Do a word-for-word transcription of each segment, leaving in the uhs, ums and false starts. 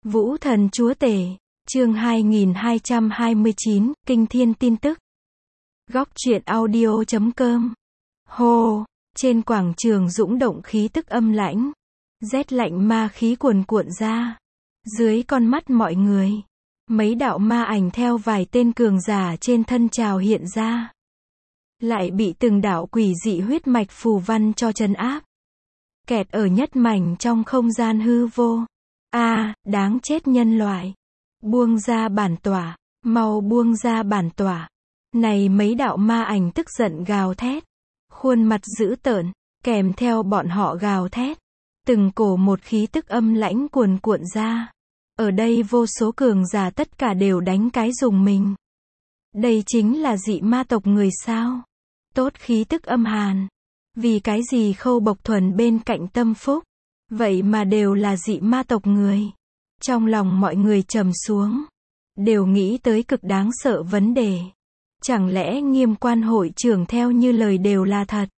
Vũ Thần Chúa Tể, chương hai nghìn hai trăm hai mươi chín, Kinh Thiên tin tức. Góc truyện audio chấm com. Hô, trên quảng trường dũng động khí tức âm lãnh. Rét lạnh ma khí cuồn cuộn ra. Dưới con mắt mọi người, mấy đạo ma ảnh theo vài tên cường giả trên thân trào hiện ra. Lại bị từng đạo quỷ dị huyết mạch phù văn cho trấn áp. Kẹt ở nhất mảnh trong không gian hư vô. A, à, đáng chết nhân loại. Buông ra bản tỏa, mau buông ra bản tỏa. Này mấy đạo ma ảnh tức giận gào thét. Khuôn mặt dữ tợn, kèm theo bọn họ gào thét. Từng cổ một khí tức âm lãnh cuồn cuộn ra. Ở đây vô số cường giả tất cả đều đánh cái dùng mình. Đây chính là dị ma tộc người sao? Tốt khí tức âm hàn. Vì cái gì Khâu Bộc Thuần bên cạnh Tâm Phúc? Vậy mà đều là dị ma tộc người. Trong lòng mọi người trầm xuống. Đều nghĩ tới cực đáng sợ vấn đề. Chẳng lẽ Nghiêm Quan hội trưởng theo như lời đều là thật?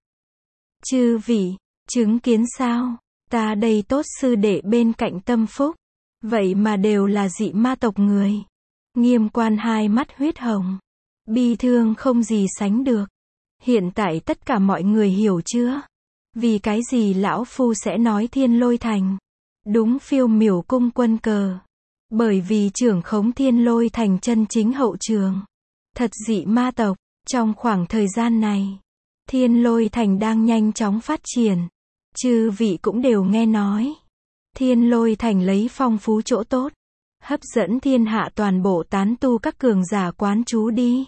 Chư vị, chứng kiến sao? Ta đây tốt sư đệ bên cạnh Tâm Phúc. Vậy mà đều là dị ma tộc người. Nghiêm Quan hai mắt huyết hồng. Bi thương không gì sánh được. Hiện tại tất cả mọi người hiểu chưa? Vì cái gì lão phu sẽ nói Thiên Lôi Thành? Đúng, phiêu miểu cung quân cờ. Bởi vì trưởng khống Thiên Lôi Thành chân chính hậu trường. Thật dị ma tộc. Trong khoảng thời gian này, Thiên Lôi Thành đang nhanh chóng phát triển. Chư vị cũng đều nghe nói. Thiên Lôi Thành lấy phong phú chỗ tốt. Hấp dẫn thiên hạ toàn bộ tán tu các cường giả quán trú đi.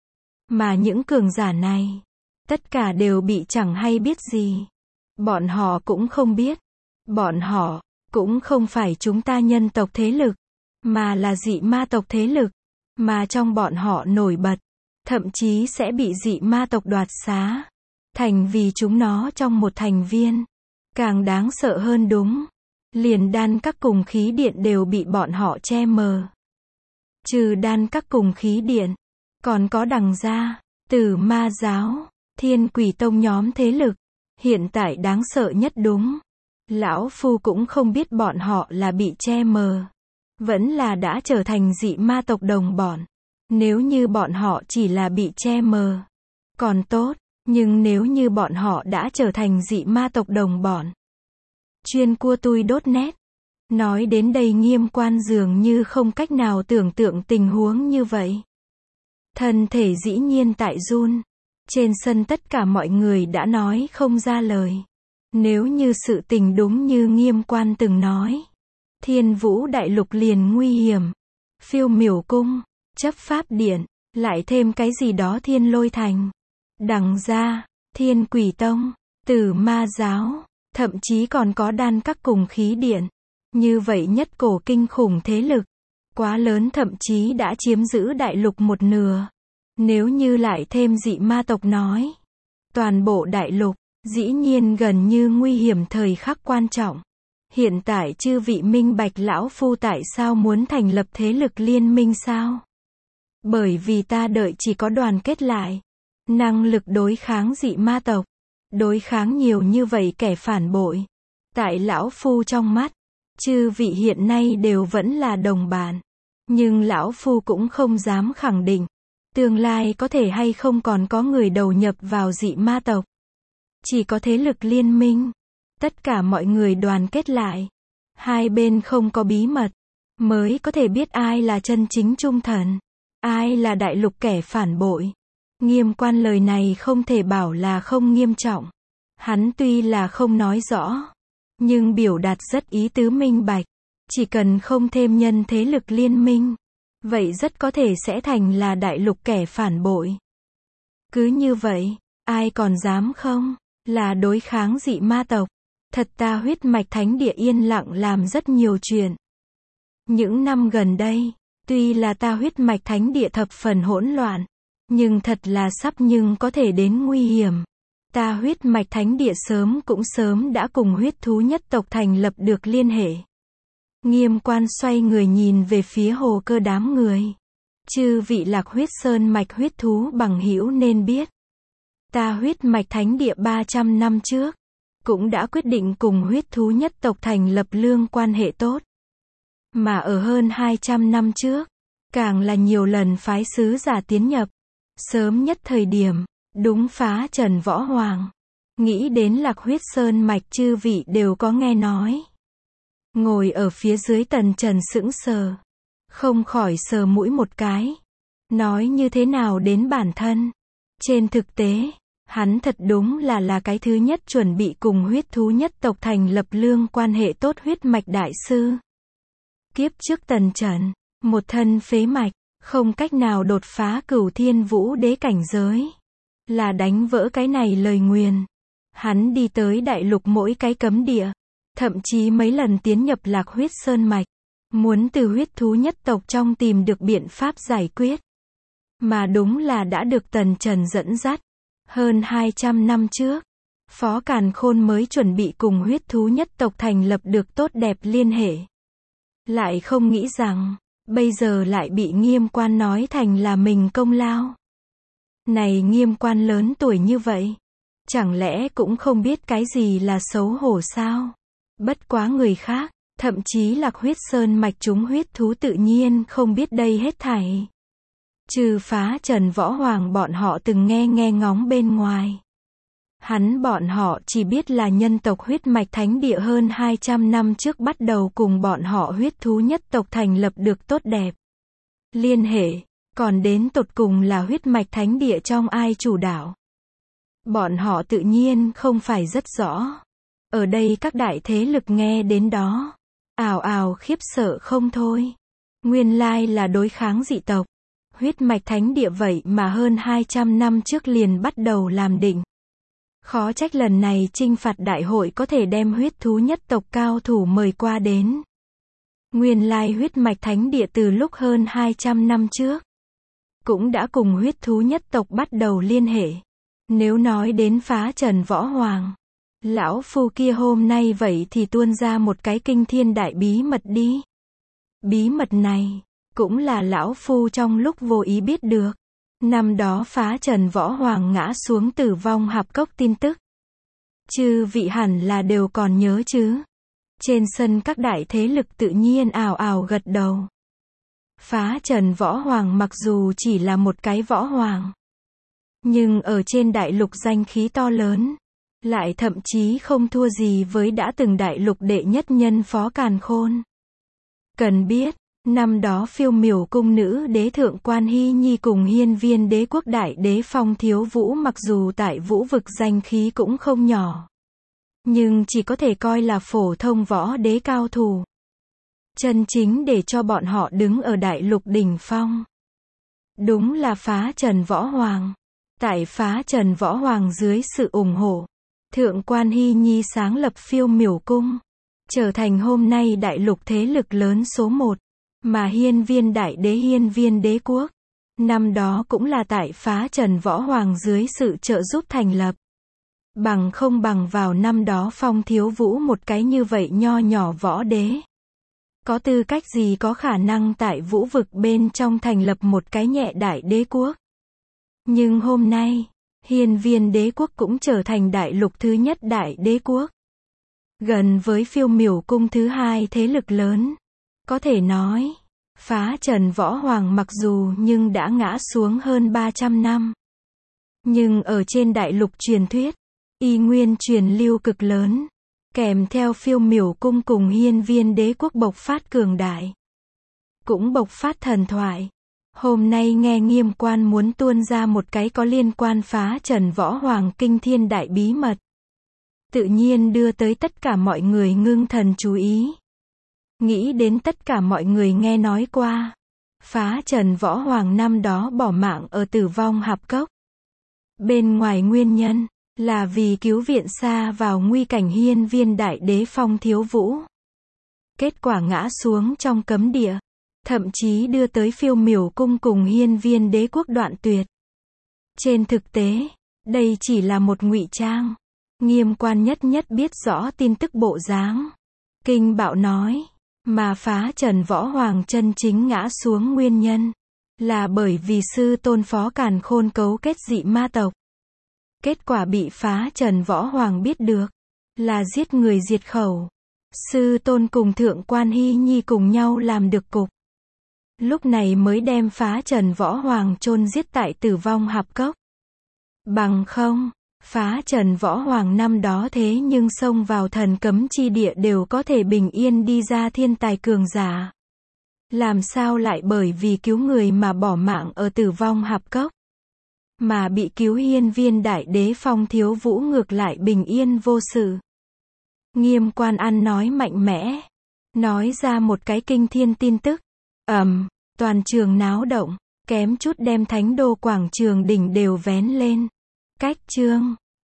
Mà những cường giả này, tất cả đều bị chẳng hay biết gì. Bọn họ cũng không biết. Bọn họ, cũng không phải chúng ta nhân tộc thế lực, mà là dị ma tộc thế lực. Mà trong bọn họ nổi bật, thậm chí sẽ bị dị ma tộc đoạt xá. Thành vì chúng nó trong một thành viên. Càng đáng sợ hơn đúng. Liền đan các cùng khí điện đều bị bọn họ che mờ. Trừ đan các cùng khí điện, còn có Đằng Gia, Tử Ma Giáo, Thiên Quỷ Tông nhóm thế lực. Hiện tại đáng sợ nhất đúng. Lão phu cũng không biết bọn họ là bị che mờ, vẫn là đã trở thành dị ma tộc đồng bọn. Nếu như bọn họ chỉ là bị che mờ, còn tốt. Nhưng nếu như bọn họ đã trở thành dị ma tộc đồng bọn. Chuyên cua tui đốt nét. Nói đến đây Nghiêm Quan dường như không cách nào tưởng tượng tình huống như vậy. Thân thể dĩ nhiên tại run. Trên sân tất cả mọi người đã nói không ra lời. Nếu như sự tình đúng như Nghiêm Quan từng nói, Thiên Vũ Đại Lục liền nguy hiểm. Phiêu miểu cung, chấp pháp điện, lại thêm cái gì đó Thiên Lôi Thành, Đằng Gia, Thiên Quỷ Tông, Tử Ma Giáo, thậm chí còn có đan các cùng khí điện. Như vậy nhất cổ kinh khủng thế lực, quá lớn, thậm chí đã chiếm giữ đại lục một nửa. Nếu như lại thêm dị ma tộc nói, toàn bộ đại lục, dĩ nhiên gần như nguy hiểm thời khắc quan trọng. Hiện tại chư vị minh bạch lão phu tại sao muốn thành lập thế lực liên minh sao? Bởi vì ta đợi chỉ có đoàn kết lại, năng lực đối kháng dị ma tộc, đối kháng nhiều như vậy kẻ phản bội. Tại lão phu trong mắt, chư vị hiện nay đều vẫn là đồng bạn. Nhưng lão phu cũng không dám khẳng định, tương lai có thể hay không còn có người đầu nhập vào dị ma tộc. Chỉ có thế lực liên minh, tất cả mọi người đoàn kết lại, hai bên không có bí mật, mới có thể biết ai là chân chính trung thần, ai là đại lục kẻ phản bội. Nghiêm Quan lời này không thể bảo là không nghiêm trọng. Hắn tuy là không nói rõ, nhưng biểu đạt rất ý tứ minh bạch. Chỉ cần không thêm nhân thế lực liên minh, vậy rất có thể sẽ thành là đại lục kẻ phản bội. Cứ như vậy, ai còn dám không là đối kháng dị ma tộc. Thật ta huyết mạch thánh địa yên lặng làm rất nhiều chuyện. Những năm gần đây, tuy là ta huyết mạch thánh địa thập phần hỗn loạn, nhưng thật là sắp nhưng có thể đến nguy hiểm. Ta huyết mạch thánh địa sớm cũng sớm đã cùng huyết thú nhất tộc thành lập được liên hệ. Nghiêm Quan xoay người nhìn về phía Hồ Cơ đám người. Chư vị Lạc Huyết Sơn mạch huyết thú bằng hữu nên biết. Ta huyết mạch thánh địa ba trăm năm trước, cũng đã quyết định cùng huyết thú nhất tộc thành lập lương quan hệ tốt. Mà ở hơn hai trăm năm trước, càng là nhiều lần phái sứ giả tiến nhập. Sớm nhất thời điểm, đúng phá trần võ hoàng. Nghĩ đến Lạc Huyết Sơn mạch chư vị đều có nghe nói. Ngồi ở phía dưới Tần Trần sững sờ. Không khỏi sờ mũi một cái. Nói như thế nào đến bản thân. Trên thực tế, hắn thật đúng là là cái thứ nhất chuẩn bị cùng huyết thú nhất tộc thành lập lương quan hệ tốt huyết mạch đại sư. Kiếp trước Tần Trần, một thân phế mạch, không cách nào đột phá cửu thiên vũ đế cảnh giới. Là đánh vỡ cái này lời nguyền. Hắn đi tới đại lục mỗi cái cấm địa. Thậm chí mấy lần tiến nhập Lạc Huyết Sơn mạch. Muốn từ huyết thú nhất tộc trong tìm được biện pháp giải quyết. Mà đúng là đã được Tần Trần dẫn dắt. Hơn hai trăm năm trước, Phó Càn Khôn mới chuẩn bị cùng huyết thú nhất tộc thành lập được tốt đẹp liên hệ. Lại không nghĩ rằng, bây giờ lại bị Nghiêm Quan nói thành là mình công lao. Này Nghiêm Quan lớn tuổi như vậy, chẳng lẽ cũng không biết cái gì là xấu hổ sao? Bất quá người khác, thậm chí Lạc Huyết Sơn mạch chúng huyết thú tự nhiên không biết đây hết thảy. Trừ phá trần võ hoàng bọn họ từng nghe nghe ngóng bên ngoài. Hắn bọn họ chỉ biết là nhân tộc huyết mạch thánh địa hơn hai trăm năm trước bắt đầu cùng bọn họ huyết thú nhất tộc thành lập được tốt đẹp liên hệ, còn đến tột cùng là huyết mạch thánh địa trong ai chủ đạo. Bọn họ tự nhiên không phải rất rõ. Ở đây các đại thế lực nghe đến đó, ào ào khiếp sợ không thôi. Nguyên lai là đối kháng dị tộc. Huyết mạch thánh địa vậy mà hơn hai trăm năm trước liền bắt đầu làm định. Khó trách lần này chinh phạt đại hội có thể đem huyết thú nhất tộc cao thủ mời qua đến. Nguyên lai huyết mạch thánh địa từ lúc hơn hai trăm năm trước cũng đã cùng huyết thú nhất tộc bắt đầu liên hệ. Nếu nói đến phá trần võ hoàng, lão phu kia hôm nay vậy thì tuôn ra một cái kinh thiên đại bí mật đi. Bí mật này cũng là lão phu trong lúc vô ý biết được. Năm đó phá trần võ hoàng ngã xuống tử vong hạp cốc tin tức. Chư vị hẳn là đều còn nhớ chứ. Trên sân các đại thế lực tự nhiên ào ào gật đầu. Phá trần võ hoàng mặc dù chỉ là một cái võ hoàng, nhưng ở trên đại lục danh khí to lớn. Lại thậm chí không thua gì với đã từng đại lục đệ nhất nhân Phó Càn Khôn. Cần biết, năm đó phiêu miểu cung nữ đế thượng quan Hy Nhi cùng hiên viên đế quốc đại đế Phong Thiếu Vũ mặc dù tại vũ vực danh khí cũng không nhỏ, nhưng chỉ có thể coi là phổ thông võ đế cao thủ. Chân chính để cho bọn họ đứng ở đại lục đỉnh phong. Đúng là phá trần võ hoàng. Tại phá trần võ hoàng dưới sự ủng hộ, thượng quan Hy Nhi sáng lập phiêu miểu cung, trở thành hôm nay đại lục thế lực lớn số một. Mà hiên viên đại đế hiên viên đế quốc, năm đó cũng là tại phá trần võ hoàng dưới sự trợ giúp thành lập. Bằng không bằng vào năm đó Phong Thiếu Vũ một cái như vậy nho nhỏ võ đế. Có tư cách gì có khả năng tại vũ vực bên trong thành lập một cái nhẹ đại đế quốc. Nhưng hôm nay, hiên viên đế quốc cũng trở thành đại lục thứ nhất đại đế quốc. Gần với phiêu miểu cung thứ hai thế lực lớn. Có thể nói, phá trần võ hoàng mặc dù nhưng đã ngã xuống hơn ba trăm năm. Nhưng ở trên đại lục truyền thuyết, y nguyên truyền lưu cực lớn. Kèm theo phiêu miểu cung cùng hiên viên đế quốc bộc phát cường đại. Cũng bộc phát thần thoại. Hôm nay nghe Nghiêm Quan muốn tuôn ra một cái có liên quan phá trần võ hoàng kinh thiên đại bí mật. Tự nhiên đưa tới tất cả mọi người ngưng thần chú ý. Nghĩ đến tất cả mọi người nghe nói qua. Phá trần võ hoàng năm đó bỏ mạng ở tử vong hạp cốc. Bên ngoài nguyên nhân, là vì cứu viện xa vào nguy cảnh hiên viên đại đế Phong Thiếu Vũ. Kết quả ngã xuống trong cấm địa. Thậm chí đưa tới phiêu miểu cung cùng hiên viên đế quốc đoạn tuyệt. Trên thực tế, đây chỉ là một ngụy trang. Nghiêm Quan nhất nhất biết rõ tin tức bộ dáng. Kinh bạo nói, mà phá trần võ hoàng chân chính ngã xuống nguyên nhân, là bởi vì sư tôn Phó Càn Khôn cấu kết dị ma tộc. Kết quả bị phá trần võ hoàng biết được, là giết người diệt khẩu. Sư tôn cùng Thượng quan Hy Nhi cùng nhau làm được cục. Lúc này mới đem phá Trần Võ Hoàng chôn giết tại Tử Vong Hạp Cốc. Bằng không, phá Trần Võ Hoàng năm đó thế nhưng xông vào thần cấm chi địa đều có thể bình yên đi ra thiên tài cường giả. Làm sao lại bởi vì cứu người mà bỏ mạng ở Tử Vong Hạp Cốc? Mà bị cứu hiên viên đại đế Phong Thiếu Vũ ngược lại bình yên vô sự. Nghiêm Quan Ăn nói mạnh mẽ. Nói ra một cái kinh thiên tin tức. Ầm, toàn trường náo động, kém chút đem thánh đô quảng trường đỉnh đều vén lên. Cách chương